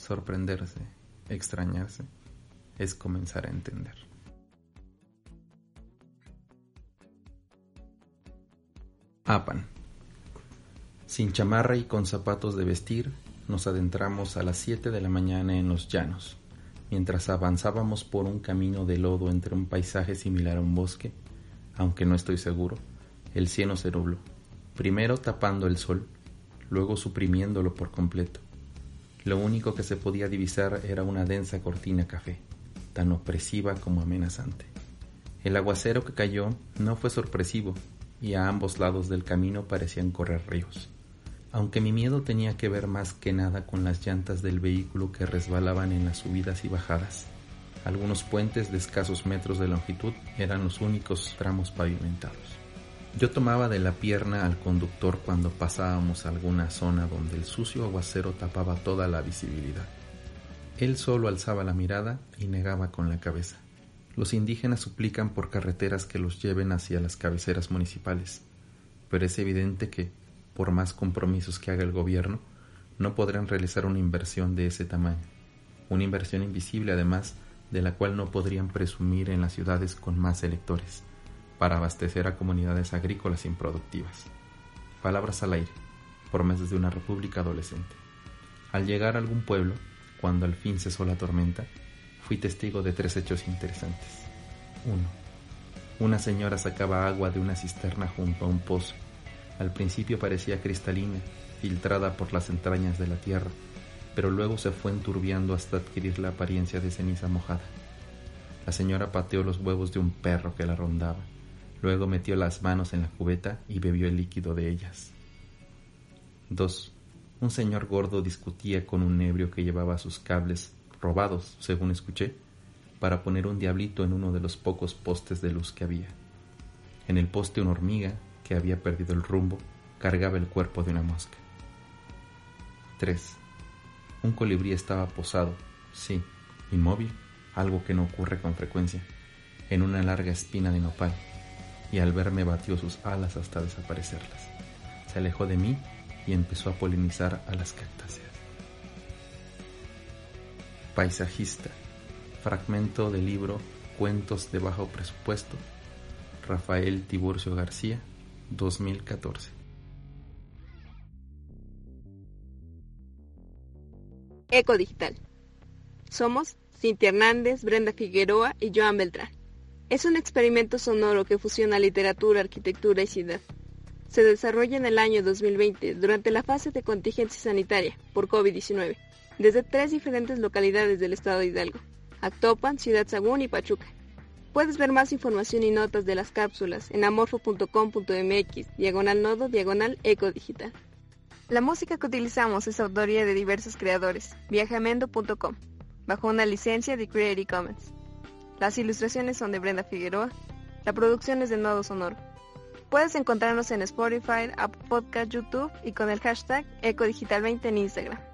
sorprenderse, extrañarse, es comenzar a entender. Apan. Sin chamarra y con zapatos de vestir, nos adentramos a las 7 de la mañana en los llanos. Mientras avanzábamos por un camino de lodo entre un paisaje similar a un bosque, aunque no estoy seguro, el cielo se nubló, primero tapando el sol, luego suprimiéndolo por completo. Lo único que se podía divisar era una densa cortina café, tan opresiva como amenazante. El aguacero que cayó no fue sorpresivo, y a ambos lados del camino parecían correr ríos. Aunque mi miedo tenía que ver más que nada con las llantas del vehículo que resbalaban en las subidas y bajadas. Algunos puentes de escasos metros de longitud eran los únicos tramos pavimentados. Yo tomaba de la pierna al conductor cuando pasábamos alguna zona donde el sucio aguacero tapaba toda la visibilidad. Él solo alzaba la mirada y negaba con la cabeza. Los indígenas suplican por carreteras que los lleven hacia las cabeceras municipales, pero es evidente que, por más compromisos que haga el gobierno, no podrán realizar una inversión de ese tamaño. Una inversión invisible, además, de la cual no podrían presumir en las ciudades con más electores, para abastecer a comunidades agrícolas improductivas. Palabras al aire, promesas de una república adolescente. Al llegar a algún pueblo, cuando al fin cesó la tormenta, fui testigo de 3 hechos interesantes. 1. Una señora sacaba agua de una cisterna junto a un pozo. Al principio parecía cristalina, filtrada por las entrañas de la tierra, pero luego se fue enturbiando hasta adquirir la apariencia de ceniza mojada. La señora pateó los huevos de un perro que la rondaba, luego metió las manos en la cubeta y bebió el líquido de ellas. 2. Un señor gordo discutía con un ebrio que llevaba sus cables, robados, según escuché, para poner un diablito en uno de los pocos postes de luz que había. En el poste una hormiga, que había perdido el rumbo, cargaba el cuerpo de una mosca. 3. Un colibrí estaba posado, sí, inmóvil, algo que no ocurre con frecuencia, en una larga espina de nopal, y al verme batió sus alas hasta desaparecerlas. Se alejó de mí y empezó a polinizar a las cactáceas. Paisajista. Fragmento del libro Cuentos de bajo presupuesto, Rafael Tiburcio García, 2014. Eco Digital. Somos Cintia Hernández, Brenda Figueroa y Joan Beltrán. Es un experimento sonoro que fusiona literatura, arquitectura y ciudad. Se desarrolla en el año 2020 durante la fase de contingencia sanitaria por COVID-19, desde 3 diferentes localidades del estado de Hidalgo: Actopan, Ciudad Sagún y Pachuca. Puedes ver más información y notas de las cápsulas en amorfo.com.mx/nodo/eco digital. La música que utilizamos es autoría de diversos creadores, viajamendo.com, bajo una licencia de Creative Commons. Las ilustraciones son de Brenda Figueroa, la producción es de Nodo Sonoro. Puedes encontrarnos en Spotify, Apple Podcast, YouTube y con el hashtag EcoDigital20 en Instagram.